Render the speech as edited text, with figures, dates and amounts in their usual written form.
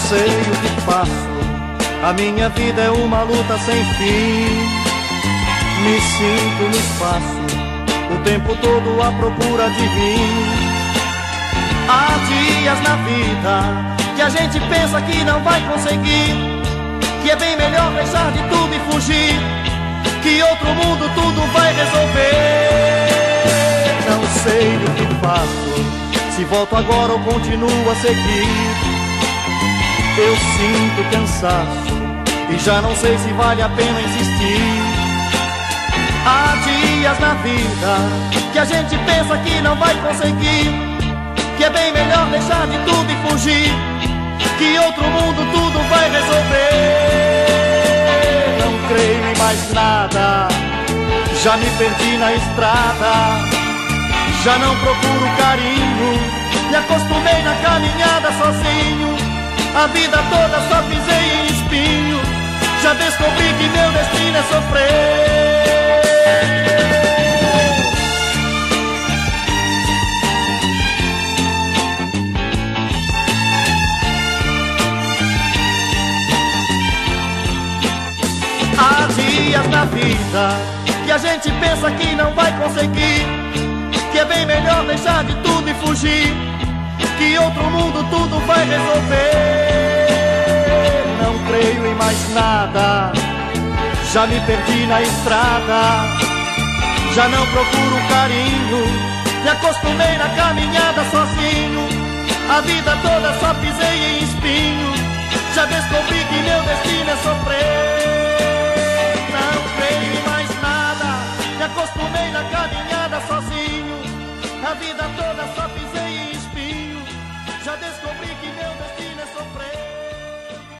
sei o que faço, a minha vida é uma luta sem fim. Me sinto no espaço, o tempo todo à procura de mim. Há dias na vida que a gente pensa que não vai conseguir, que é bem melhor deixar de tudo e fugir, que outro mundo tudo vai resolver. Não sei o que faço, se volto agora ou continuo a seguir. Eu sinto cansaço e já não sei se vale a pena insistir. Há dias na vida que a gente pensa que não vai conseguir, que é bem melhor deixar de tudo e fugir, que outro mundo tudo vai resolver. Não creio em mais nada, já me perdi na estrada, já não procuro carinho, me acostumei na caminhada sozinho. A vida toda só pisei em espinho, já descobri que meu destino é sofrer. Há dias na vida que a gente pensa que não vai conseguir, que é bem melhor deixar de tudo e fugir, que outro mundo tudo vai resolver. Não creio em mais nada, já me perdi na estrada, já não procuro carinho, me acostumei na caminhada sozinho. A vida toda só pisei em espinho, já descobri que meu destino é sofrer. Não creio em mais nada, me acostumei na caminhada sozinho. A vida toda só pisei em espinho, já descobri que